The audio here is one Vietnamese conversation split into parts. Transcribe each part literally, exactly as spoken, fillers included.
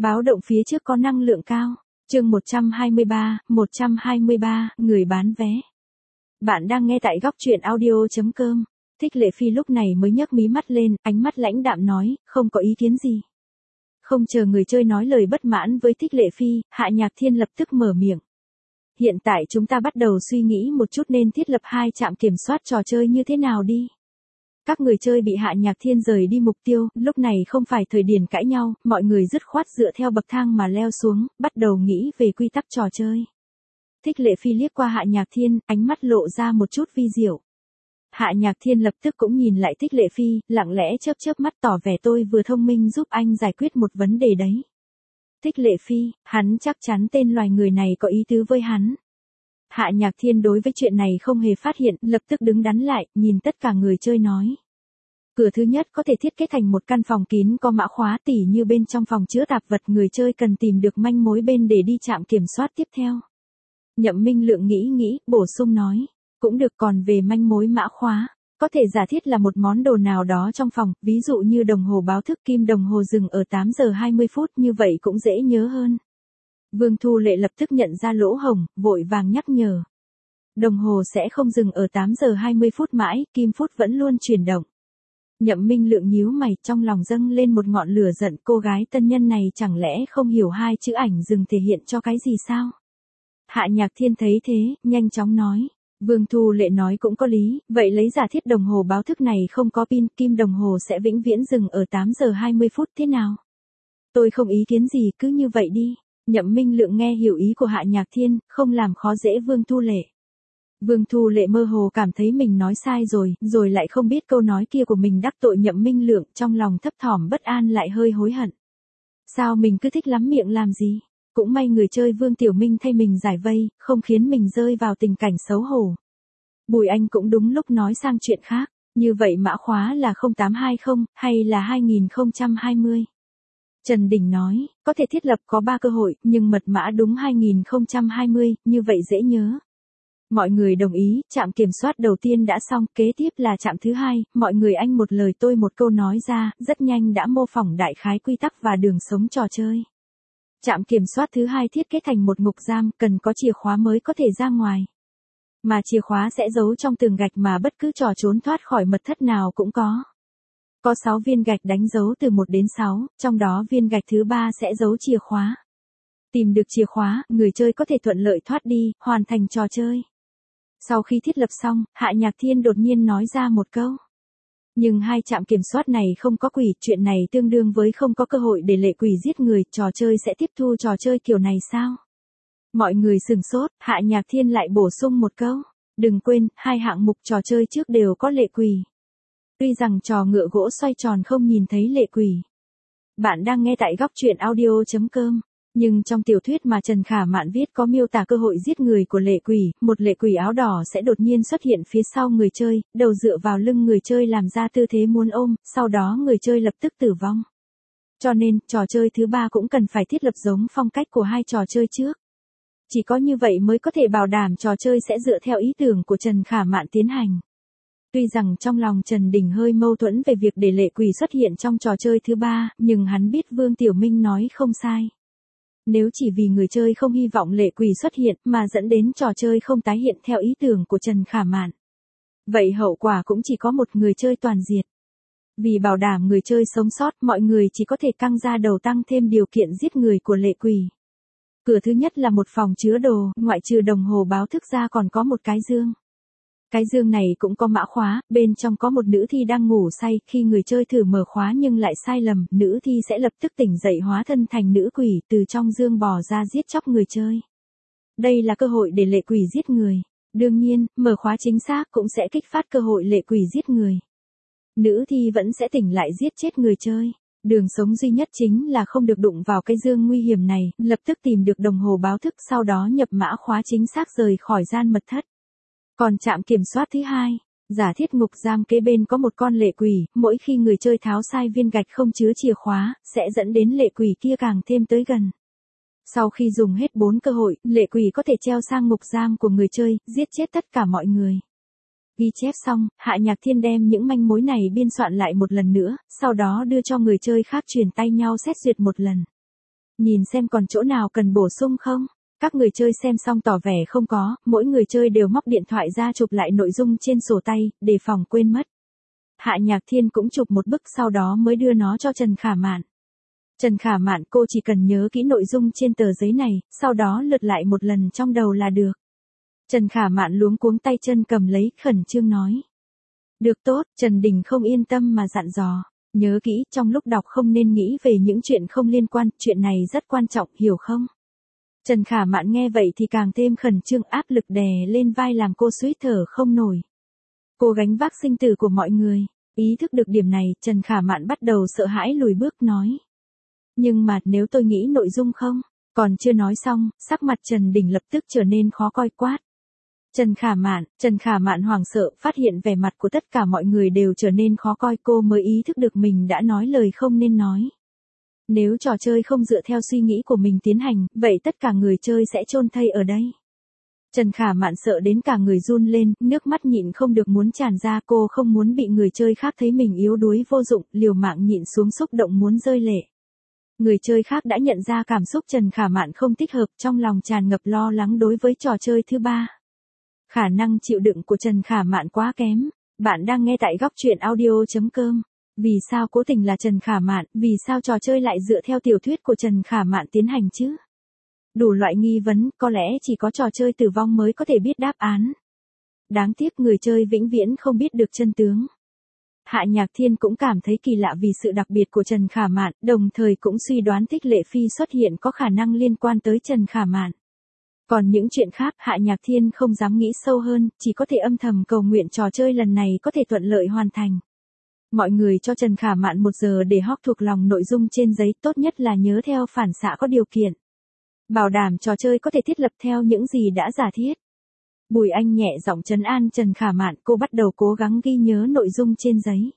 Báo động phía trước có năng lượng cao. Chương một trăm hai mươi ba, một trăm hai mươi ba, người bán vé. Bạn đang nghe tại góc truyện audio chấm com. Thích Lệ Phi lúc này mới nhấc mí mắt lên, ánh mắt lãnh đạm nói, không có ý kiến gì. Không chờ người chơi nói lời bất mãn với Thích Lệ Phi, Hạ Nhạc Thiên lập tức mở miệng. Hiện tại chúng ta bắt đầu suy nghĩ một chút nên thiết lập hai trạm kiểm soát trò chơi như thế nào đi. Các người chơi bị Hạ Nhạc Thiên rời đi mục tiêu, lúc này không phải thời điểm cãi nhau, mọi người dứt khoát dựa theo bậc thang mà leo xuống, bắt đầu nghĩ về quy tắc trò chơi. Thích Lệ Phi liếc qua Hạ Nhạc Thiên, ánh mắt lộ ra một chút vi diệu. Hạ Nhạc Thiên lập tức cũng nhìn lại Thích Lệ Phi, lặng lẽ chớp chớp mắt tỏ vẻ tôi vừa thông minh giúp anh giải quyết một vấn đề đấy. Thích Lệ Phi, hắn chắc chắn tên loài người này có ý tứ với hắn. Hạ Nhạc Thiên đối với chuyện này không hề phát hiện, lập tức đứng đắn lại, nhìn tất cả người chơi nói. Cửa thứ nhất có thể thiết kế thành một căn phòng kín có mã khóa, tỉ như bên trong phòng chứa tạp vật, người chơi cần tìm được manh mối bên để đi trạm kiểm soát tiếp theo. Nhậm Minh Lượng nghĩ nghĩ, bổ sung nói. Cũng được, còn về manh mối mã khóa, có thể giả thiết là một món đồ nào đó trong phòng, ví dụ như đồng hồ báo thức, kim đồng hồ dừng ở tám giờ hai mươi phút, như vậy cũng dễ nhớ hơn. Vương Thu Lệ lập tức nhận ra lỗ hổng, vội vàng nhắc nhở. Đồng hồ sẽ không dừng ở tám giờ hai mươi phút mãi, kim phút vẫn luôn chuyển động. Nhậm Minh Lượng nhíu mày, trong lòng dâng lên một ngọn lửa giận, cô gái tân nhân này chẳng lẽ không hiểu hai chữ ảnh dừng thể hiện cho cái gì sao? Hạ Nhạc Thiên thấy thế, nhanh chóng nói. Vương Thu Lệ nói cũng có lý, vậy lấy giả thiết đồng hồ báo thức này không có pin, kim đồng hồ sẽ vĩnh viễn dừng ở tám giờ hai mươi phút thế nào? Tôi không ý kiến gì, cứ như vậy đi. Nhậm Minh Lượng nghe hiểu ý của Hạ Nhạc Thiên, không làm khó dễ Vương Thu Lệ. Vương Thu Lệ mơ hồ cảm thấy mình nói sai rồi, rồi lại không biết câu nói kia của mình đắc tội Nhậm Minh Lượng, trong lòng thấp thỏm bất an lại hơi hối hận. Sao mình cứ thích lắm miệng làm gì? Cũng may người chơi Vương Tiểu Minh thay mình giải vây, không khiến mình rơi vào tình cảnh xấu hổ. Bùi Anh cũng đúng lúc nói sang chuyện khác, như vậy mã khóa là không tám hai không, hay là hai nghìn không trăm hai mươi? Trần Đình nói, có thể thiết lập có ba cơ hội, nhưng mật mã đúng hai nghìn không trăm hai mươi, như vậy dễ nhớ. Mọi người đồng ý, trạm kiểm soát đầu tiên đã xong, kế tiếp là trạm thứ hai, mọi người anh một lời tôi một câu nói ra, rất nhanh đã mô phỏng đại khái quy tắc và đường sống trò chơi. Trạm kiểm soát thứ hai thiết kế thành một ngục giam, cần có chìa khóa mới có thể ra ngoài. Mà chìa khóa sẽ giấu trong tường gạch mà bất cứ trò trốn thoát khỏi mật thất nào cũng có. Có sáu viên gạch đánh dấu từ một đến sáu, trong đó viên gạch thứ ba sẽ giấu chìa khóa. Tìm được chìa khóa, người chơi có thể thuận lợi thoát đi, hoàn thành trò chơi. Sau khi thiết lập xong, Hạ Nhạc Thiên đột nhiên nói ra một câu. Nhưng hai trạm kiểm soát này không có quỷ, chuyện này tương đương với không có cơ hội để lệ quỷ giết người, trò chơi sẽ tiếp thu trò chơi kiểu này sao? Mọi người sừng sốt, Hạ Nhạc Thiên lại bổ sung một câu. Đừng quên, hai hạng mục trò chơi trước đều có lệ quỷ. Tuy rằng trò ngựa gỗ xoay tròn không nhìn thấy lệ quỷ. Bạn đang nghe tại góc truyện audio chấm com. Nhưng trong tiểu thuyết mà Trần Khả Mạn viết có miêu tả cơ hội giết người của lệ quỷ, một lệ quỷ áo đỏ sẽ đột nhiên xuất hiện phía sau người chơi, đầu dựa vào lưng người chơi làm ra tư thế muốn ôm, sau đó người chơi lập tức tử vong. Cho nên, trò chơi thứ ba cũng cần phải thiết lập giống phong cách của hai trò chơi trước. Chỉ có như vậy mới có thể bảo đảm trò chơi sẽ dựa theo ý tưởng của Trần Khả Mạn tiến hành. Tuy rằng trong lòng Trần Đình hơi mâu thuẫn về việc để lệ quỷ xuất hiện trong trò chơi thứ ba, nhưng hắn biết Vương Tiểu Minh nói không sai. Nếu chỉ vì người chơi không hy vọng lệ quỷ xuất hiện mà dẫn đến trò chơi không tái hiện theo ý tưởng của Trần Khả Mạn, vậy hậu quả cũng chỉ có một người chơi toàn diệt. Vì bảo đảm người chơi sống sót, mọi người chỉ có thể căng ra đầu tăng thêm điều kiện giết người của lệ quỷ. Cửa thứ nhất là một phòng chứa đồ, ngoại trừ đồng hồ báo thức ra còn có một cái dương. Cái dương này cũng có mã khóa, bên trong có một nữ thi đang ngủ say, khi người chơi thử mở khóa nhưng lại sai lầm, nữ thi sẽ lập tức tỉnh dậy hóa thân thành nữ quỷ, từ trong dương bò ra giết chóc người chơi. Đây là cơ hội để lệ quỷ giết người. Đương nhiên, mở khóa chính xác cũng sẽ kích phát cơ hội lệ quỷ giết người. Nữ thi vẫn sẽ tỉnh lại giết chết người chơi. Đường sống duy nhất chính là không được đụng vào cái dương nguy hiểm này, lập tức tìm được đồng hồ báo thức, sau đó nhập mã khóa chính xác rời khỏi gian mật thất. Còn trạm kiểm soát thứ hai, giả thiết ngục giam kế bên có một con lệ quỷ, mỗi khi người chơi tháo sai viên gạch không chứa chìa khóa, sẽ dẫn đến lệ quỷ kia càng thêm tới gần. Sau khi dùng hết bốn cơ hội, lệ quỷ có thể treo sang ngục giam của người chơi, giết chết tất cả mọi người. Ghi chép xong, Hạ Nhạc Thiên đem những manh mối này biên soạn lại một lần nữa, sau đó đưa cho người chơi khác truyền tay nhau xét duyệt một lần. Nhìn xem còn chỗ nào cần bổ sung không? Các người chơi xem xong tỏ vẻ không có, mỗi người chơi đều móc điện thoại ra chụp lại nội dung trên sổ tay, đề phòng quên mất. Hạ Nhạc Thiên cũng chụp một bức sau đó mới đưa nó cho Trần Khả Mạn. Trần Khả Mạn, cô chỉ cần nhớ kỹ nội dung trên tờ giấy này, sau đó lượt lại một lần trong đầu là được. Trần Khả Mạn luống cuống tay chân cầm lấy, khẩn trương nói. Được tốt, Trần Đình không yên tâm mà dặn dò. Nhớ kỹ, trong lúc đọc không nên nghĩ về những chuyện không liên quan, chuyện này rất quan trọng, hiểu không? Trần Khả Mạn nghe vậy thì càng thêm khẩn trương, áp lực đè lên vai làm cô suýt thở không nổi. Cô gánh vác sinh tử của mọi người. Ý thức được điểm này, Trần Khả Mạn bắt đầu sợ hãi lùi bước nói. Nhưng mà nếu tôi nghĩ nội dung không? Còn chưa nói xong, sắc mặt Trần Đình lập tức trở nên khó coi quát. Trần Khả Mạn, Trần Khả Mạn hoảng sợ, phát hiện vẻ mặt của tất cả mọi người đều trở nên khó coi, cô mới ý thức được mình đã nói lời không nên nói. Nếu trò chơi không dựa theo suy nghĩ của mình tiến hành, vậy tất cả người chơi sẽ chôn thây ở đây. Trần Khả Mạn sợ đến cả người run lên, nước mắt nhịn không được muốn tràn ra, cô không muốn bị người chơi khác thấy mình yếu đuối vô dụng, liều mạng nhịn xuống xúc động muốn rơi lệ. Người chơi khác đã nhận ra cảm xúc Trần Khả Mạn không thích hợp, trong lòng tràn ngập lo lắng đối với trò chơi thứ ba. Khả năng chịu đựng của Trần Khả Mạn quá kém. Bạn đang nghe tại góc truyện audio chấm com. Vì sao cố tình là Trần Khả Mạn, vì sao trò chơi lại dựa theo tiểu thuyết của Trần Khả Mạn tiến hành chứ? Đủ loại nghi vấn, có lẽ chỉ có trò chơi tử vong mới có thể biết đáp án. Đáng tiếc người chơi vĩnh viễn không biết được chân tướng. Hạ Nhạc Thiên cũng cảm thấy kỳ lạ vì sự đặc biệt của Trần Khả Mạn, đồng thời cũng suy đoán Thích Lệ Phi xuất hiện có khả năng liên quan tới Trần Khả Mạn. Còn những chuyện khác Hạ Nhạc Thiên không dám nghĩ sâu hơn, chỉ có thể âm thầm cầu nguyện trò chơi lần này có thể thuận lợi hoàn thành. Mọi người cho Trần Khả Mạn một giờ để hóc thuộc lòng nội dung trên giấy, tốt nhất là nhớ theo phản xạ có điều kiện. Bảo đảm trò chơi có thể thiết lập theo những gì đã giả thiết. Bùi Anh nhẹ giọng trấn an Trần Khả Mạn, cô bắt đầu cố gắng ghi nhớ nội dung trên giấy.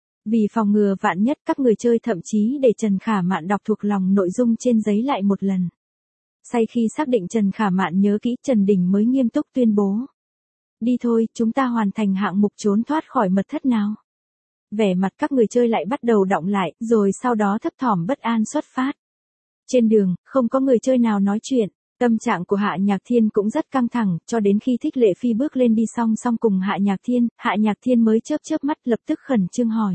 Vì phòng ngừa vạn nhất, các người chơi thậm chí để Trần Khả Mạn đọc thuộc lòng nội dung trên giấy lại một lần. Sau khi xác định Trần Khả Mạn nhớ kỹ, Trần Đình mới nghiêm túc tuyên bố. Đi thôi, chúng ta hoàn thành hạng mục trốn thoát khỏi mật thất nào. Vẻ mặt các người chơi lại bắt đầu đọng lại, rồi sau đó thấp thỏm bất an xuất phát. Trên đường, không có người chơi nào nói chuyện. Tâm trạng của Hạ Nhạc Thiên cũng rất căng thẳng, cho đến khi Thích Lệ Phi bước lên đi song song cùng Hạ Nhạc Thiên, Hạ Nhạc Thiên mới chớp chớp mắt lập tức khẩn trương hỏi.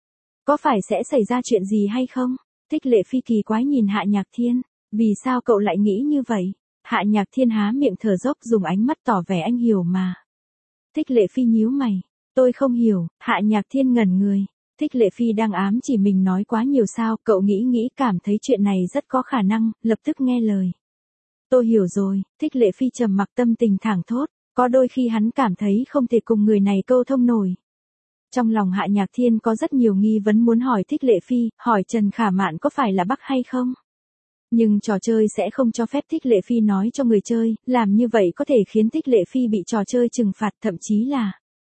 Có phải sẽ xảy ra chuyện gì hay không? Thích Lệ Phi kỳ quái nhìn Hạ Nhạc Thiên. Vì sao cậu lại nghĩ như vậy? Hạ Nhạc Thiên há miệng thở dốc dùng ánh mắt tỏ vẻ anh hiểu mà. Thích Lệ Phi nhíu mày. Tôi không hiểu. Hạ Nhạc Thiên ngẩn người. Thích Lệ Phi đang ám chỉ mình nói quá nhiều sao? Cậu nghĩ nghĩ cảm thấy chuyện này rất có khả năng, lập tức nghe lời. Tôi hiểu rồi. Thích Lệ Phi trầm mặc, tâm tình thảng thốt. Có đôi khi hắn cảm thấy không thể cùng người này câu thông nổi. Trong lòng Hạ Nhạc Thiên có rất nhiều nghi vấn muốn hỏi Thích Lệ Phi, hỏi Trần Khả Mạn có phải là Bắc hay không? Nhưng trò chơi sẽ không cho phép Thích Lệ Phi nói cho người chơi, làm như vậy có thể khiến Thích Lệ Phi bị trò chơi trừng phạt, thậm chí là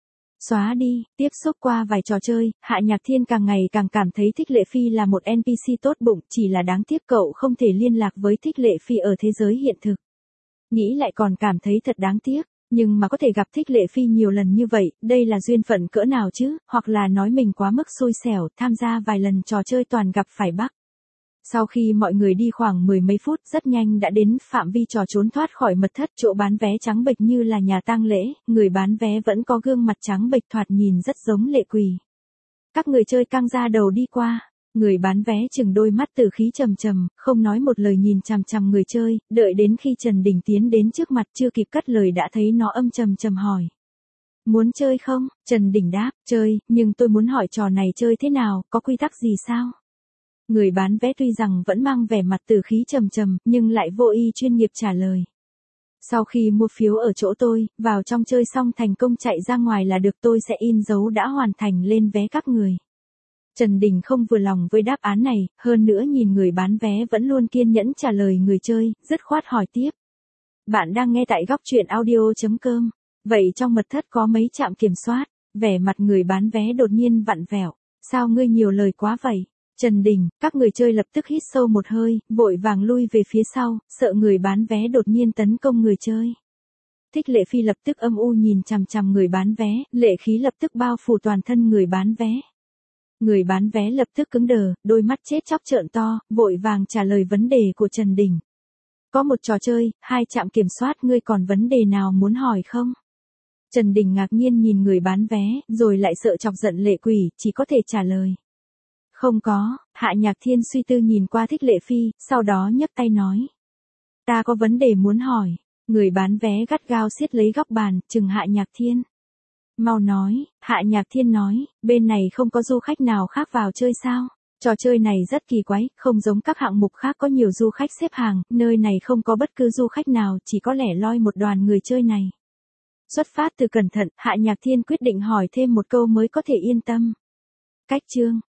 xóa đi. Tiếp xúc qua vài trò chơi, Hạ Nhạc Thiên càng ngày càng cảm thấy Thích Lệ Phi là một en pê xê tốt bụng, chỉ là đáng tiếc cậu không thể liên lạc với Thích Lệ Phi ở thế giới hiện thực. Nghĩ lại còn cảm thấy thật đáng tiếc, nhưng mà có thể gặp Thích Lệ Phi nhiều lần như vậy, đây là duyên phận cỡ nào chứ, hoặc là nói mình quá mức xui xẻo, tham gia vài lần trò chơi toàn gặp phải Bắc. Sau khi mọi người đi khoảng mười mấy phút, rất nhanh đã đến phạm vi trò trốn thoát khỏi mật thất, chỗ bán vé trắng bệch như là nhà tang lễ, người bán vé vẫn có gương mặt trắng bệch thoạt nhìn rất giống lệ quỷ. Các người chơi căng ra đầu đi qua, người bán vé chừng đôi mắt tử khí trầm trầm, không nói một lời nhìn chằm chằm người chơi, đợi đến khi Trần Đình tiến đến trước mặt chưa kịp cất lời đã thấy nó âm trầm trầm hỏi. Muốn chơi không? Trần Đình đáp, chơi, nhưng tôi muốn hỏi trò này chơi thế nào, có quy tắc gì sao? Người bán vé tuy rằng vẫn mang vẻ mặt tử khí trầm trầm, nhưng lại vô ý chuyên nghiệp trả lời. Sau khi mua phiếu ở chỗ tôi, vào trong chơi xong thành công chạy ra ngoài là được, tôi sẽ in dấu đã hoàn thành lên vé các người. Trần Đình không vừa lòng với đáp án này, hơn nữa nhìn người bán vé vẫn luôn kiên nhẫn trả lời người chơi, dứt khoát hỏi tiếp. Bạn đang nghe tại góc truyện audio chấm com. Vậy trong mật thất có mấy trạm kiểm soát? Vẻ mặt người bán vé đột nhiên vặn vẹo. Sao ngươi nhiều lời quá vậy? Trần Đình, các người chơi lập tức hít sâu một hơi, vội vàng lui về phía sau, sợ người bán vé đột nhiên tấn công người chơi. Thích Lệ Phi lập tức âm u nhìn chằm chằm người bán vé, lệ khí lập tức bao phủ toàn thân người bán vé. Người bán vé lập tức cứng đờ, đôi mắt chết chóc trợn to, vội vàng trả lời vấn đề của Trần Đình. Có một trò chơi, hai trạm kiểm soát, ngươi còn vấn đề nào muốn hỏi không? Trần Đình ngạc nhiên nhìn người bán vé, rồi lại sợ chọc giận Lệ Quỷ, chỉ có thể trả lời. Không có. Hạ Nhạc Thiên suy tư nhìn qua Thích Lệ Phi, sau đó nhấc tay nói. Ta có vấn đề muốn hỏi. Người bán vé gắt gao siết lấy góc bàn, chừng Hạ Nhạc Thiên. Mau nói. Hạ Nhạc Thiên nói, bên này không có du khách nào khác vào chơi sao? Trò chơi này rất kỳ quái, không giống các hạng mục khác có nhiều du khách xếp hàng, nơi này không có bất cứ du khách nào, chỉ có lẻ loi một đoàn người chơi này. Xuất phát từ cẩn thận, Hạ Nhạc Thiên quyết định hỏi thêm một câu mới có thể yên tâm. Cách chương